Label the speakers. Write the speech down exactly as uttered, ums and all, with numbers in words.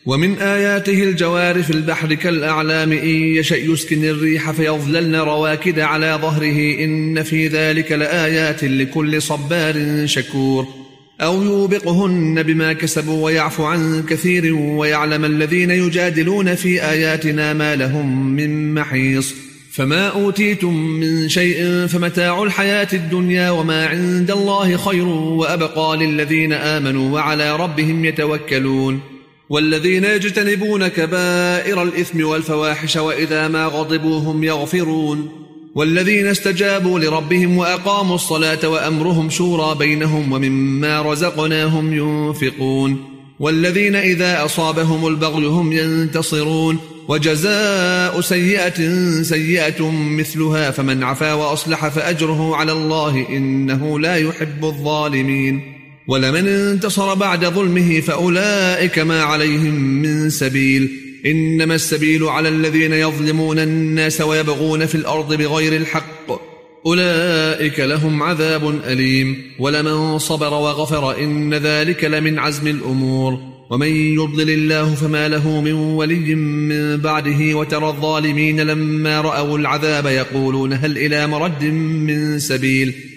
Speaker 1: ومن آياته الجوار في البحر كالأعلام إن يشأ يسكن الريح فيظللن رواكد على ظهره إن في ذلك لآيات لكل صبار شكور أو يوبقهن بما كسبوا ويعفو عن كثير ويعلم الذين يجادلون في آياتنا ما لهم من محيص فما أوتيتم من شيء فمتاع الحياة الدنيا وما عند الله خير وأبقى للذين آمنوا وعلى ربهم يتوكلون والذين يجتنبون كبائر الإثم والفواحش وإذا ما غضبوا هم يغفرون والذين استجابوا لربهم وأقاموا الصلاة وأمرهم شورى بينهم ومما رزقناهم ينفقون والذين إذا أصابهم البغي هم ينتصرون وجزاء سيئة سيئة مثلها فمن عفا وأصلح فأجره على الله إنه لا يحب الظالمين ولمن انتصر بعد ظلمه فأولئك ما عليهم من سبيل إنما السبيل على الذين يظلمون الناس ويبغون في الأرض بغير الحق أولئك لهم عذاب أليم ولمن صبر وغفر إن ذلك لمن عزم الأمور ومن يضلل الله فما له من ولي من بعده وترى الظالمين لما رأوا العذاب يقولون هل إلى مرد من سبيل